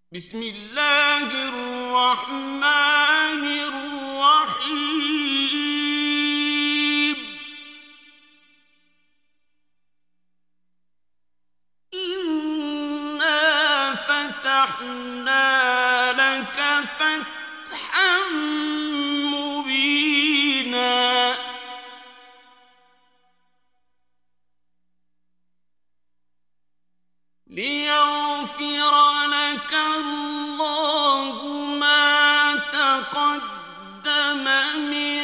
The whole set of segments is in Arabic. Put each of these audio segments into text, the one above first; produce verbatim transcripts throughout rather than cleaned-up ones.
بسم الله الرحمن الرحيم. إنا فتحنا لك فتحا مبينا ليغفر لك الله ما تقدم من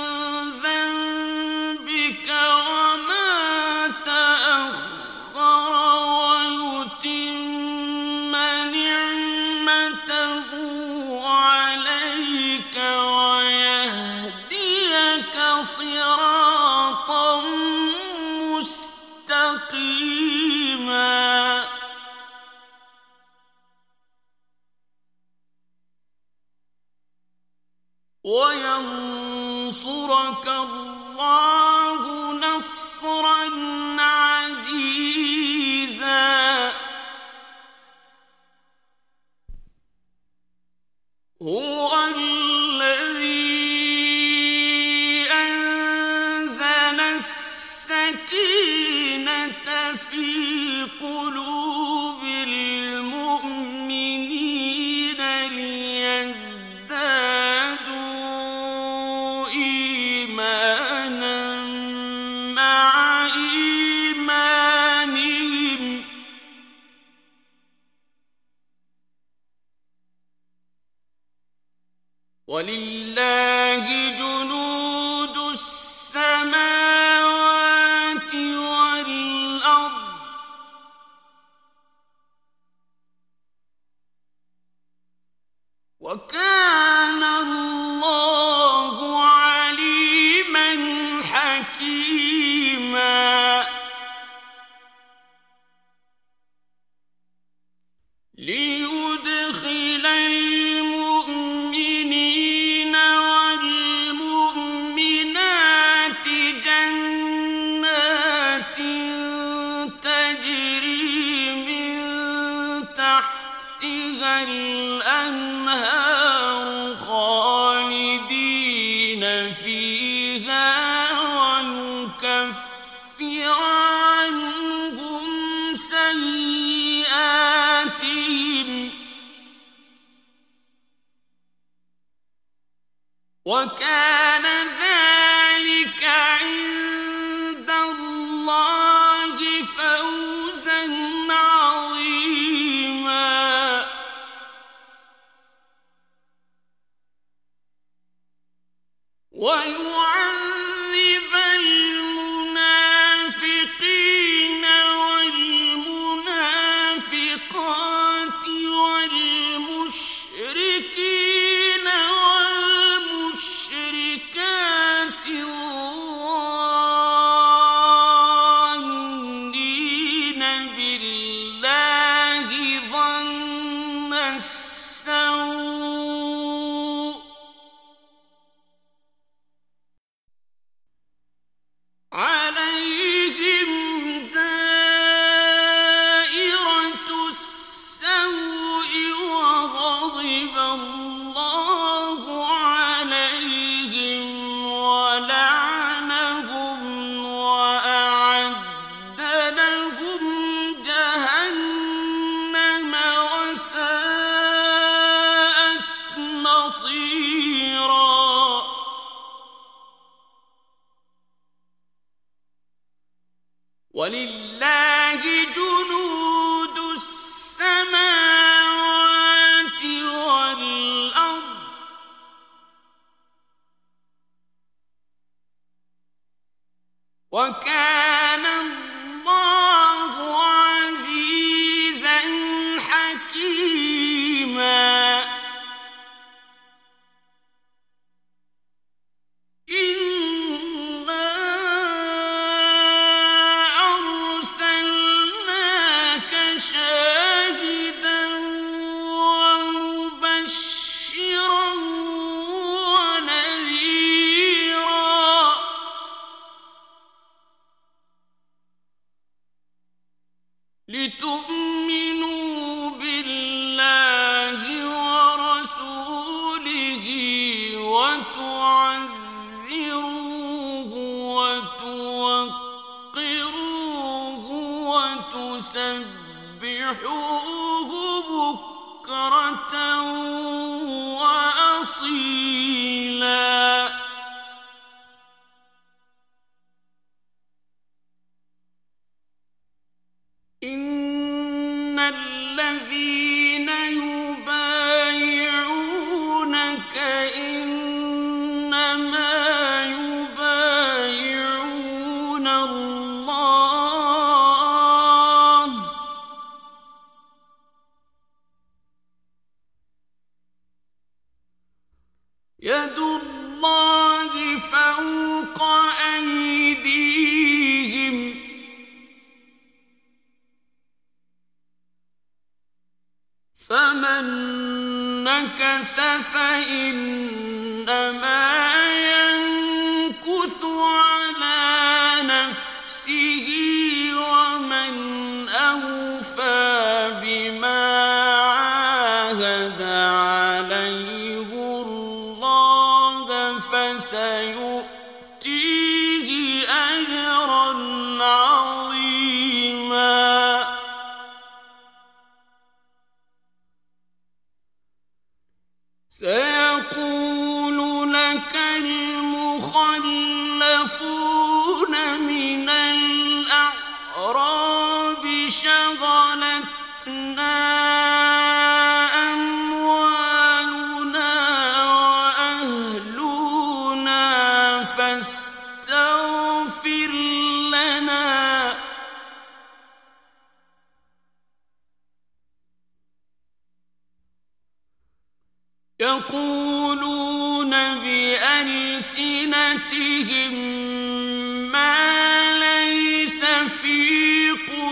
ذنبك وما تأخر ويتم نعمته عليك ويهديك صراطا مستقيما وينصرك الله نصرا عزيزا. هو الذي أنزل السكينة في قلوب المؤمنين ليزدادوا إيمانا مع إيمانهم ولله جنود السماوات والأرض وكان الله عليما حكيما. ليدخل المؤمنين والمؤمنات جنات تجري من تحتها الأنهار خالدين فيها ويكفر عنهم سيئاتهم وكان ذلك عند الله فوزا عظيما. ويعذب المنافقين والمنافقات والمشركين والمشركات الظانين بالله ظن السوء عليهم دائرة السوء وغضب الله عليهم ولعنهم وأعد لهم جهنم وساءت مصيرا. ولله جنود السماوات والأرض وكان الله عزيزا حكيما. إنا أرسلناك شاهدا ومبشرا ونذيرا يد الله فوق أيديهم فمن نكث فإنما ينكث على نفسه ومن أوفى بما عاهد عليه الله فسيؤتيه أجرا عظيما سيقول لك المخلفون من الأعراب شغلتنا أموالنا وأهلنا فاستغفر لنا يقولون بألسنتهم ما ليس في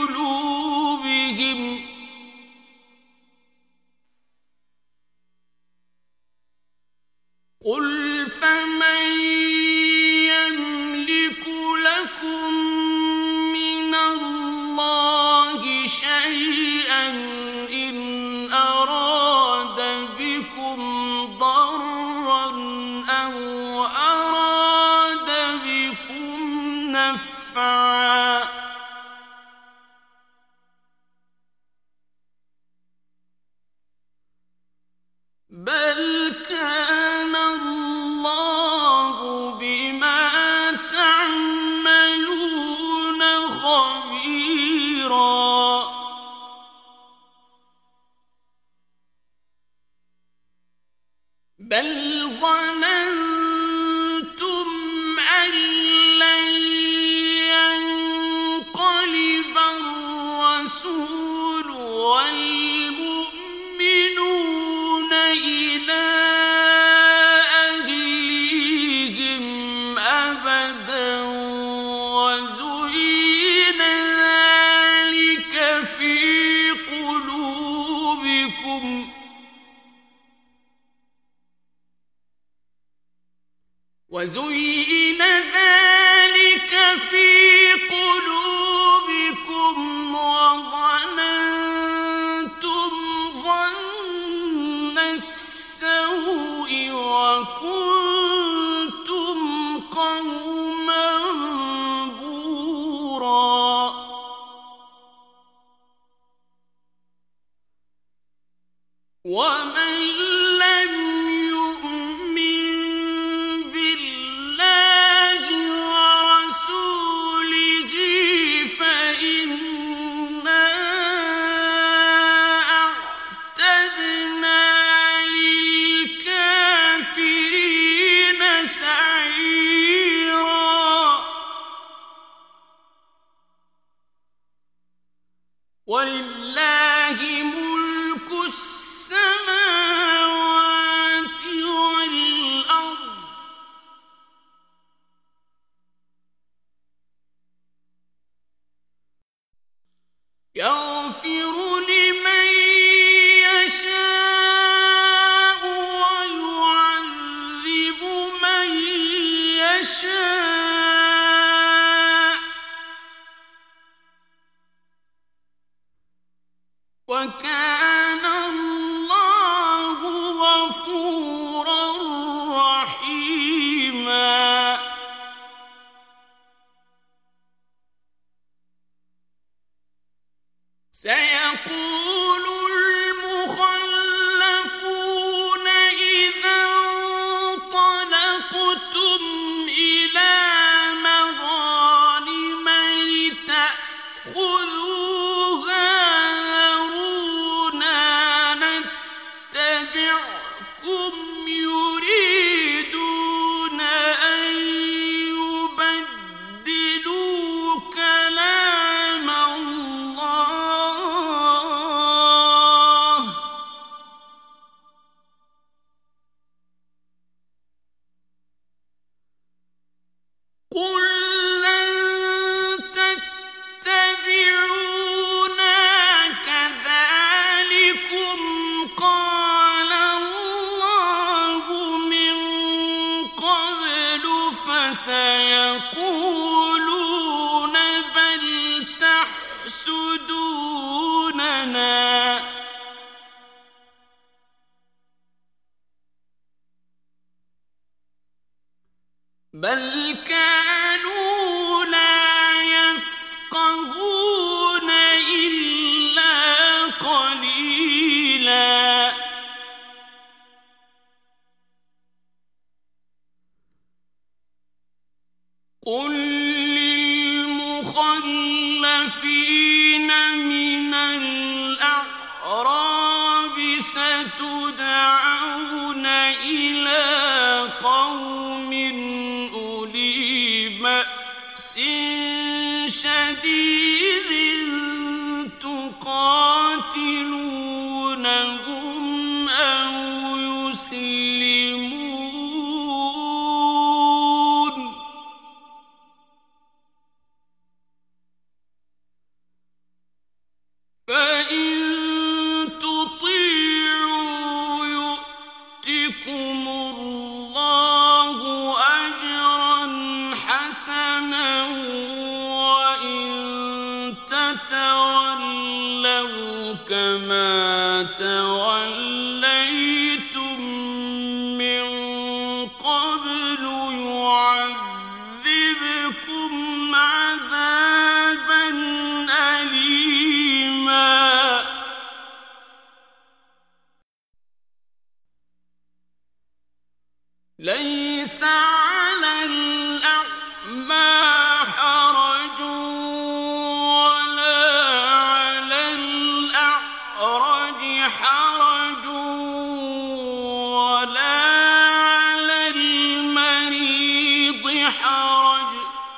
قلوبهم قل فمن يملك لكم من الله شيئا إن أراد بكم ضرا أو أراد بكم نفعا بل كان الله بما تعملون خبيرا بل ظننتم أن لن ينقلب الرسول والمؤمنون إلى أهليهم أبدا وزين ذلك في قلوبكم وزين ذلك في قلوبكم وظننتم ظن السوء وكنتم قوما بورا ومن لم يؤمن بالله ورسوله فإنا أعتدنا للكافرين سعيرا ولله ملك السماوات قُل لَّن تَتَّبِعُونَا كَذَٰلِكُمْ قَالَ اللَّهُ مِن قَبْلُ فَسَيَقُولُونَ بَلْ تَحْسُدُونَنَا بَلْ كَانُوا لَا يَفْقَهُونَ إِلَّا قَلِيلًا قُل لِّلْمُخَلَّفِينَ مِنَ الْأَعْرَابِ سَتُدْعَوْنَ إِلَىٰ قَوْمٍ أُولِي بَأْسٍ شَدِيدٍ تُقَاتِلُونَهُمْ أَوْ يُسْلِمُونَ فَإِن تُطِيعُوا يُؤْتِكُمُ اللَّهُ أَجْرًا حَسَنًا وَإِن تَتَوَلَّوْا كَمَا تَوَلَّيْتُم مِّن قَبْلُ يُعَذِّبْكُمْ عَذَابًا أَلِيمًا لَيْسَ عَلَى الْأَعْمَىٰ حَرَجٌ وَلَا عَلَى الْأَعْرَجِ حَرَجٌ وَلَا عَلَى الْمَرِيضِ حَرَجٌ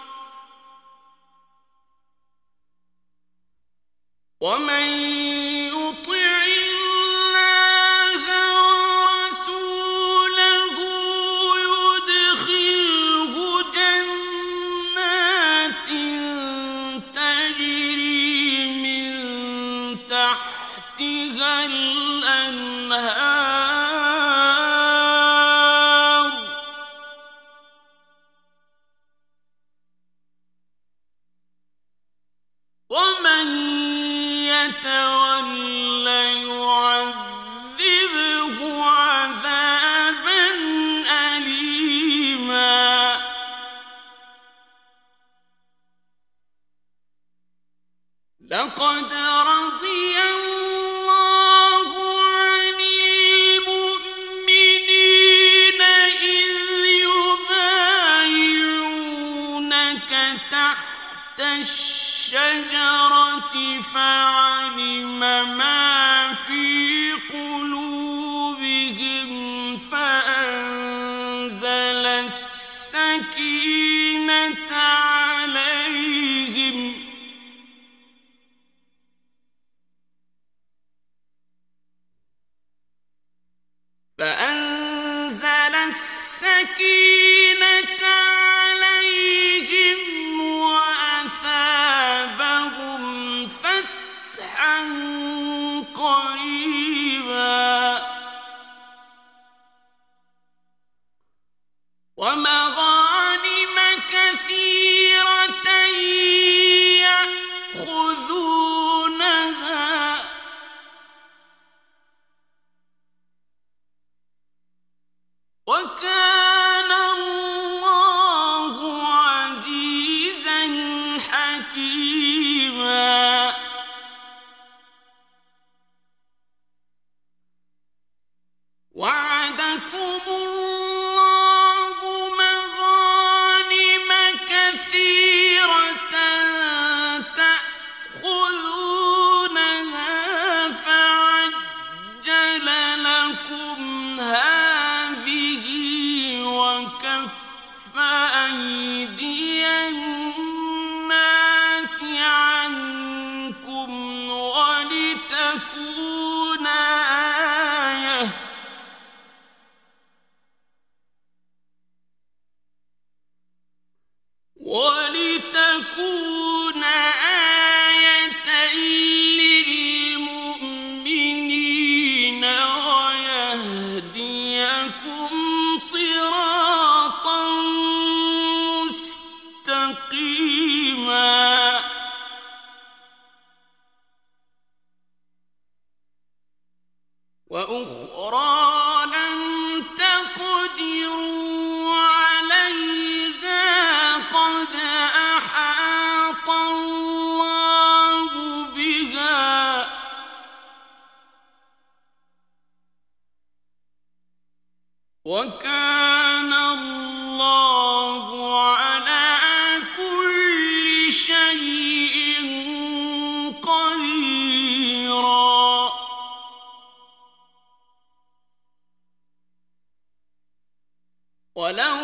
وَمَن يُطِعِ اللَّهَ وَرَسُولَهُ يُدْخِلْهُ جَنَّاتٍ تَجْرِي مِن تَحْتِهَا الْأَنْهَارُ وَمَن يَتَوَلَّ يُعَذِّبْهُ عَذَابًا أَلِيمًا لَقَدْ رَضِيَ اللَّهُ عَنِ الْمُؤْمِنِينَ إِذْ يُبَايِعُونَكَ تَحْتَ الشَّجَرَةِ فَعَلِمَ مَا فِي قُلُوبِهِمْ فَأَنزَلَ السَّكِينَةَ عَلَيْهِمْ فَأَنزَلَ السَّكِينَةَ عَلَيْهِمْ وَأَثَابَهُمْ فَتْحًا قَرِيبًا وَمَغَانِمَ كَثِيرَةً يَأْخُذُونَهَا وَكَانَ اللَّهُ عَزِيزًا حَكِيمًا وَعَدَكُمُ اللَّهُ مَغَانِمَ كَثِيرَةً تَأْخُذُونَهَا فَعَجَّلَ لَكُمْ هَٰذِهِ وَكَفَّ أَيْدِيَ النَّاسِ عَنكُمْ وَلِتَكُونَ آيَةً وأخرى لم تقدروا عليها قد أحاط الله بها وكان الله على كل شيء قديرا. ولو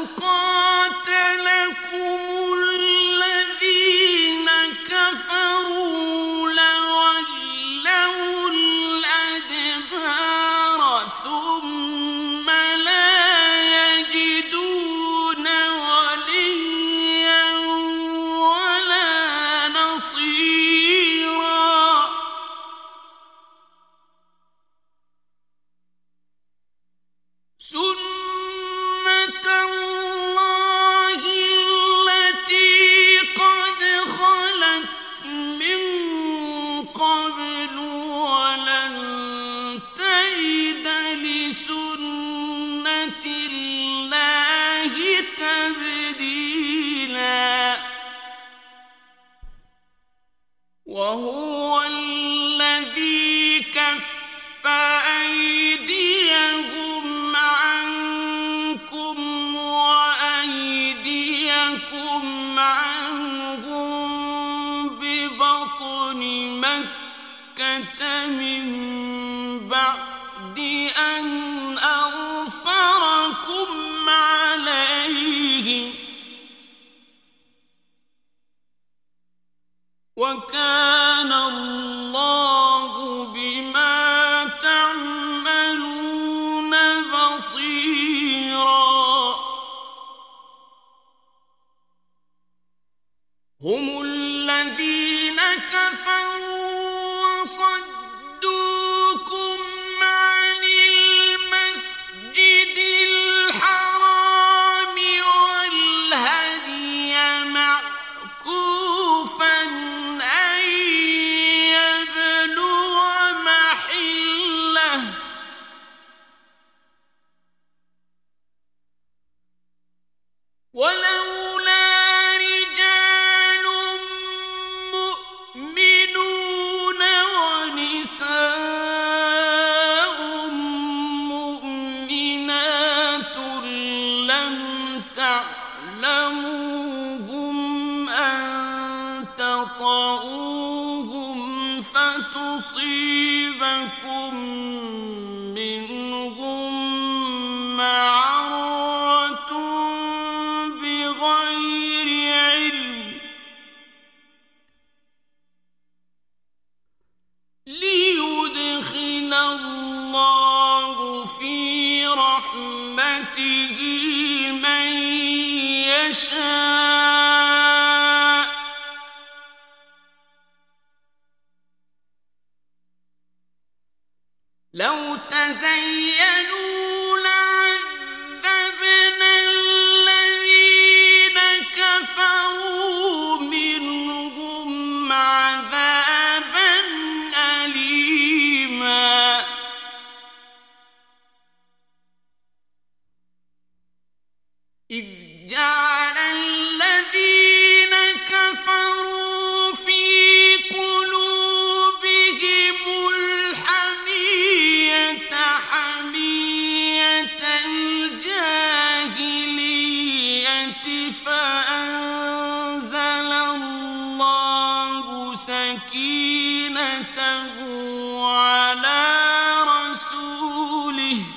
قاتلكم الذين كفروا لولوا الأدبار ثم لا يجدون وليا ولا نصيرا. سنة الله التي قد خلت من قبل ولن تجد لسنة الله تبديلا. وهو الذي كف أيديهم عنكم وأيديكم عنهم ببطن مكة من بعد أن أظفركم عليهم وكان الله بما تعملون بصيرا. هم الذين كفروا وصدوكم عن المسجد الحرام والهدي معكوفا أن يبلغ محله ولولا رجال مؤمنون ونساء مؤمنات لم تعلموهم أن تطؤوهم فتصيبكم منهم معرة بغير علم ليدخل الله في رحمته من يشاء لو تزينوا لعذبنا الذين كفروا منهم عذابا أليما. إذ جعل الذين كفروا في قلوبهم الحمية حمية الجاهلية فأنزل الله سكينته على رسوله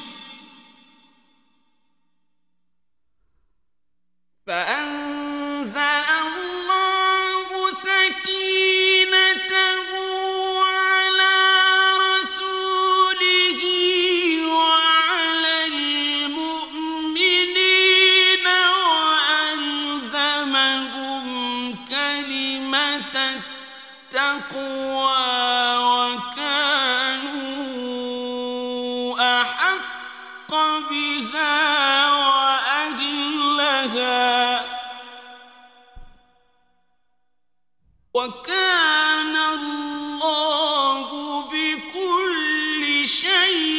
فأنزل الله سكينته على رسوله وعلى المؤمنين وألزمهم كلمة التقوى وكانوا أحق بها وأهلها وكان الله بكل شيء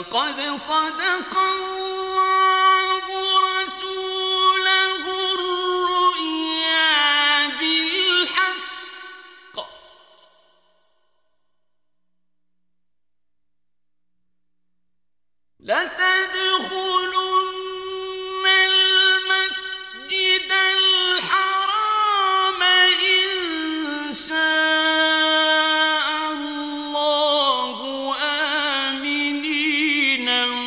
لقد صدق الله رسوله الرؤيا بالحق لتدخلن المسجد الحرام إن شاء الله آمنين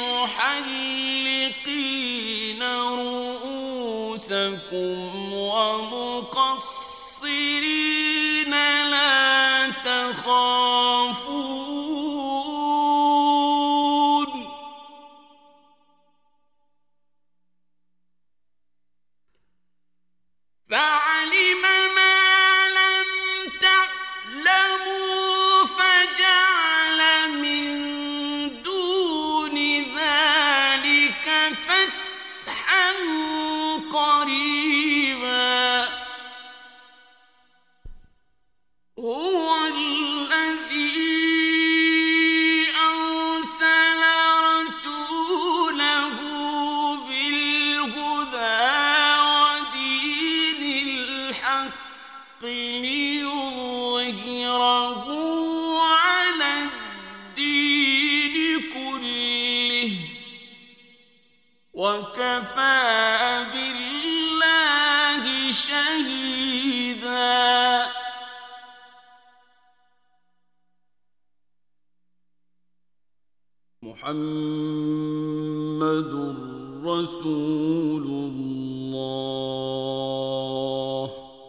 محلقين رؤوسكم ومقصرين لا تخافون فعلم ما لم تعلموا فجعل من دون ذلك فتحا قريبا هو الذي أرسل رسوله بالهدى ودين الحق ليظهره على الدين كله وكفى بالله شهيدا محمد رسول الله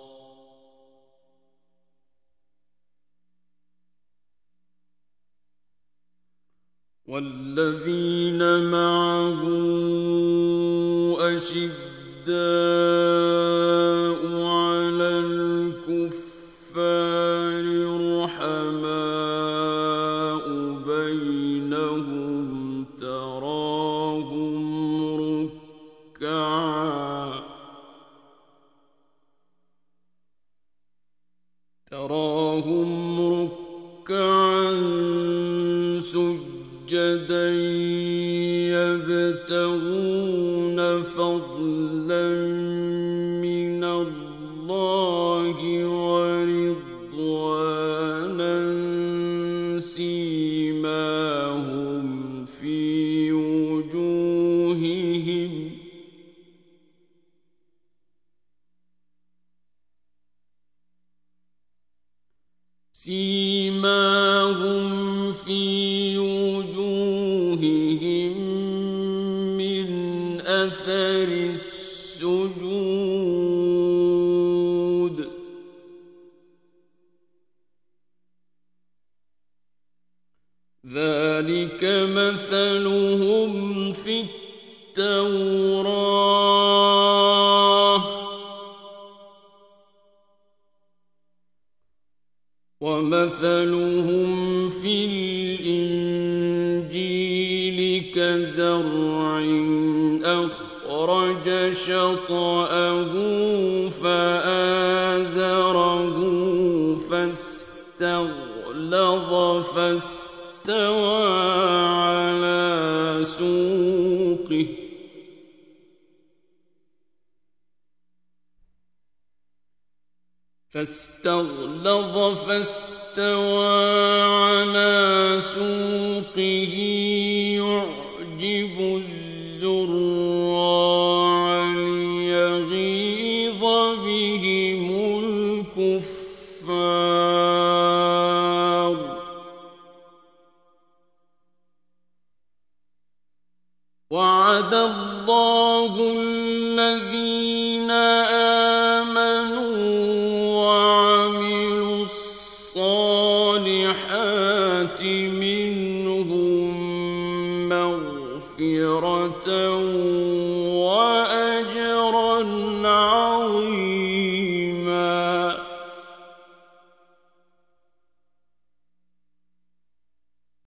والذين معه أشداء على الكفار رحماء بينهم تراهم ركعا تراهم ركعا سجدا يبتغون فضلا من الله ورضوانا سيماهم في وجوههم سيماهم في وجوههم من أثر السجود ذلك مثلهم في التوراة ومثلهم في الإنجيل كزرع أخرج شطأه فآزره فاستغلظ فاستوى على سوقه فاستغلظ فاستوى على سوقه يعجب الزراع ليغيظ بهم الكفار وعد الله